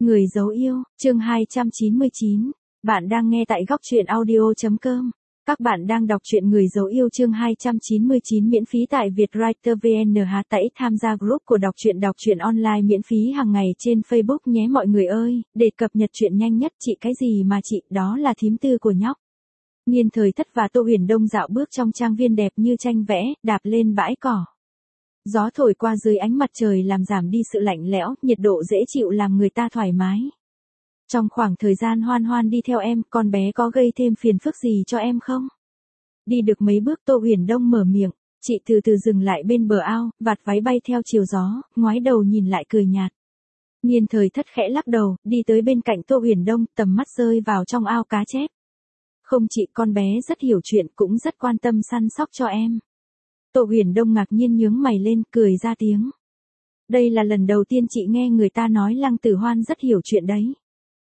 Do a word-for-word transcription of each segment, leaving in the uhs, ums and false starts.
Người dấu yêu, chương hai trăm chín mươi chín. Bạn đang nghe tại góc truyện audio chấm com. Các bạn đang đọc truyện Người dấu yêu chương hai trăm chín mươi chín miễn phí tại Vietwriter vê en. Hãy tham gia group của đọc truyện đọc truyện online miễn phí hàng ngày trên Facebook nhé mọi người ơi, để cập nhật truyện nhanh nhất. Chị cái gì mà chị, đó là thím tư của nhóc. Nhiên Thời Thất và Tô Huyền Đông dạo bước trong trang viên đẹp như tranh vẽ, đạp lên bãi cỏ. Gió thổi qua dưới ánh mặt trời làm giảm đi sự lạnh lẽo, nhiệt độ dễ chịu làm người ta thoải mái. Trong khoảng thời gian Hoan Hoan đi theo em, con bé có gây thêm phiền phức gì cho em không? Đi được mấy bước Tô Huyền Đông mở miệng, chị từ từ dừng lại bên bờ ao, vạt váy bay theo chiều gió, ngoái đầu nhìn lại cười nhạt. Nhiên Thời Thất khẽ lắc đầu, đi tới bên cạnh Tô Huyền Đông, tầm mắt rơi vào trong ao cá chép. Không chị, con bé rất hiểu chuyện, cũng rất quan tâm săn sóc cho em. Tô Huyền Đông ngạc nhiên nhướng mày lên, cười ra tiếng. Đây là lần đầu tiên chị nghe người ta nói Lăng Tử Hoan rất hiểu chuyện đấy.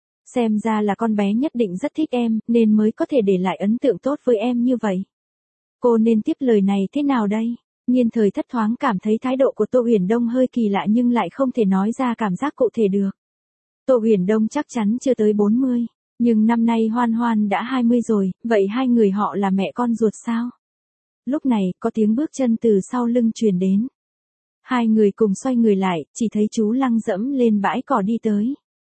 Xem ra là con bé nhất định rất thích em, nên mới có thể để lại ấn tượng tốt với em như vậy. Cô nên tiếp lời này thế nào đây? Nhiên Thời Thất thoáng cảm thấy thái độ của Tô Huyền Đông hơi kỳ lạ nhưng lại không thể nói ra cảm giác cụ thể được. Tô Huyền Đông chắc chắn chưa tới bốn mươi, nhưng năm nay Hoan Hoan đã hai mươi rồi, vậy hai người họ là mẹ con ruột sao? Lúc này, có tiếng bước chân từ sau lưng truyền đến. Hai người cùng xoay người lại, chỉ thấy chú Lăng dẫm lên bãi cỏ đi tới.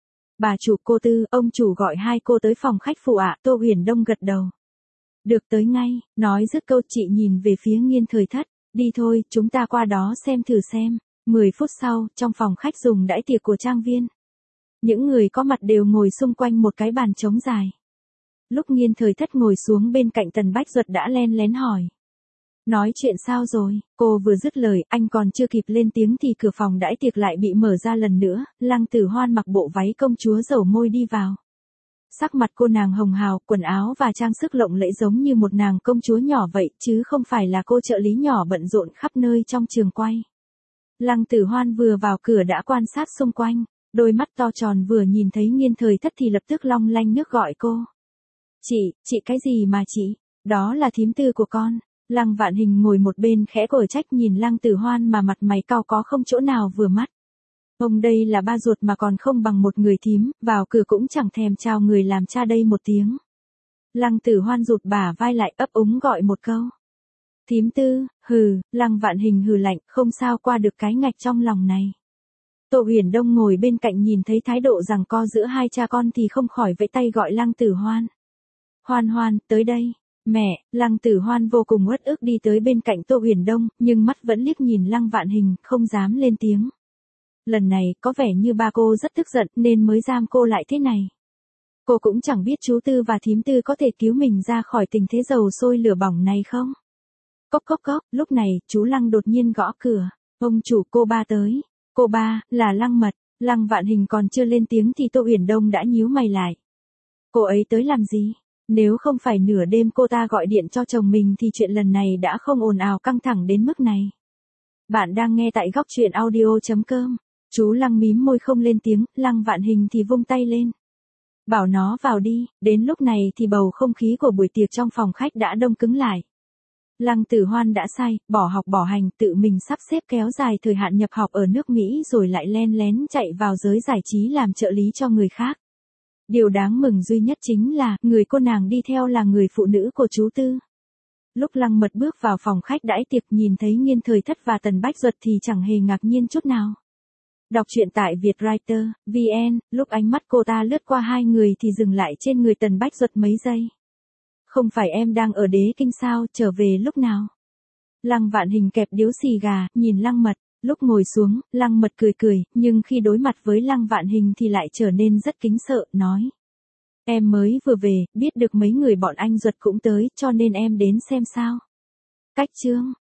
Bà chủ, cô Tư, ông chủ gọi hai cô tới phòng khách phụ ạ. Tô Huyền Đông gật đầu. Được, tới ngay. Nói dứt câu chị nhìn về phía Nhiên Thời Thất. Đi thôi, chúng ta qua đó xem thử xem. Mười phút sau, trong phòng khách dùng đãi tiệc của trang viên. Những người có mặt đều ngồi xung quanh một cái bàn trống dài. Lúc Nhiên Thời Thất ngồi xuống bên cạnh Tần Bách Duật đã len lén hỏi. Nói chuyện sao rồi? Cô vừa dứt lời, anh còn chưa kịp lên tiếng thì cửa phòng đãi tiệc lại bị mở ra lần nữa, Lăng Tử Hoan mặc bộ váy công chúa dầu môi đi vào. Sắc mặt cô nàng hồng hào, quần áo và trang sức lộng lẫy giống như một nàng công chúa nhỏ vậy, chứ không phải là cô trợ lý nhỏ bận rộn khắp nơi trong trường quay. Lăng Tử Hoan vừa vào cửa đã quan sát xung quanh, đôi mắt to tròn vừa nhìn thấy Nhiên Thời Thất thì lập tức long lanh nước gọi cô. Chị, chị cái gì mà chị? Đó là thím tư của con. Lăng Vạn Hình ngồi một bên khẽ cổi trách nhìn Lăng Tử Hoan mà mặt mày cau có không chỗ nào vừa mắt. Ông đây là ba ruột mà còn không bằng một người thím, vào cửa cũng chẳng thèm chào người làm cha đây một tiếng. Lăng Tử Hoan rụt bả vai lại ấp úng gọi một câu. Thím tư, hừ, Lăng Vạn Hình hừ lạnh, không sao qua được cái ngạch trong lòng này. Tô Huyền Đông ngồi bên cạnh nhìn thấy thái độ giằng co giữa hai cha con thì không khỏi vẫy tay gọi Lăng Tử Hoan. Hoan Hoan, tới đây. Mẹ, Lăng Tử Hoan vô cùng uất ức đi tới bên cạnh Tô Huyền Đông, nhưng mắt vẫn liếc nhìn Lăng Vạn Hình, không dám lên tiếng. Lần này, có vẻ như ba cô rất tức giận nên mới giam cô lại thế này. Cô cũng chẳng biết chú Tư và thím Tư có thể cứu mình ra khỏi tình thế dầu sôi lửa bỏng này không? Cốc cốc cốc, lúc này, chú Lăng đột nhiên gõ cửa. Ông chủ, cô ba tới. Cô ba, là Lăng Mật. Lăng Vạn Hình còn chưa lên tiếng thì Tô Huyền Đông đã nhíu mày lại. Cô ấy tới làm gì? Nếu không phải nửa đêm cô ta gọi điện cho chồng mình thì chuyện lần này đã không ồn ào căng thẳng đến mức này. Bạn đang nghe tại góc truyện audio chấm com. Chú Lăng mím môi không lên tiếng, Lăng Vạn Hình thì vung tay lên. Bảo nó vào đi, đến lúc này thì bầu không khí của buổi tiệc trong phòng khách đã đông cứng lại. Lăng Tử Hoan đã sai, bỏ học bỏ hành, tự mình sắp xếp kéo dài thời hạn nhập học ở nước Mỹ rồi lại len lén chạy vào giới giải trí làm trợ lý cho người khác. Điều đáng mừng duy nhất chính là, người cô nàng đi theo là người phụ nữ của chú Tư. Lúc Lăng Mật bước vào phòng khách đãi tiệc nhìn thấy Nhiên Thời Thất và Tần Bách Duật thì chẳng hề ngạc nhiên chút nào. Đọc truyện tại Vietwriter vê en, lúc ánh mắt cô ta lướt qua hai người thì dừng lại trên người Tần Bách Duật mấy giây. Không phải em đang ở Đế Kinh sao, trở về lúc nào? Lăng Vạn Hình kẹp điếu xì gà, nhìn Lăng Mật. Lúc ngồi xuống, Lăng Mật cười cười, nhưng khi đối mặt với Lăng Vạn Hình thì lại trở nên rất kính sợ, nói. Em mới vừa về, biết được mấy người bọn anh Duật cũng tới, cho nên em đến xem sao. Cách chương,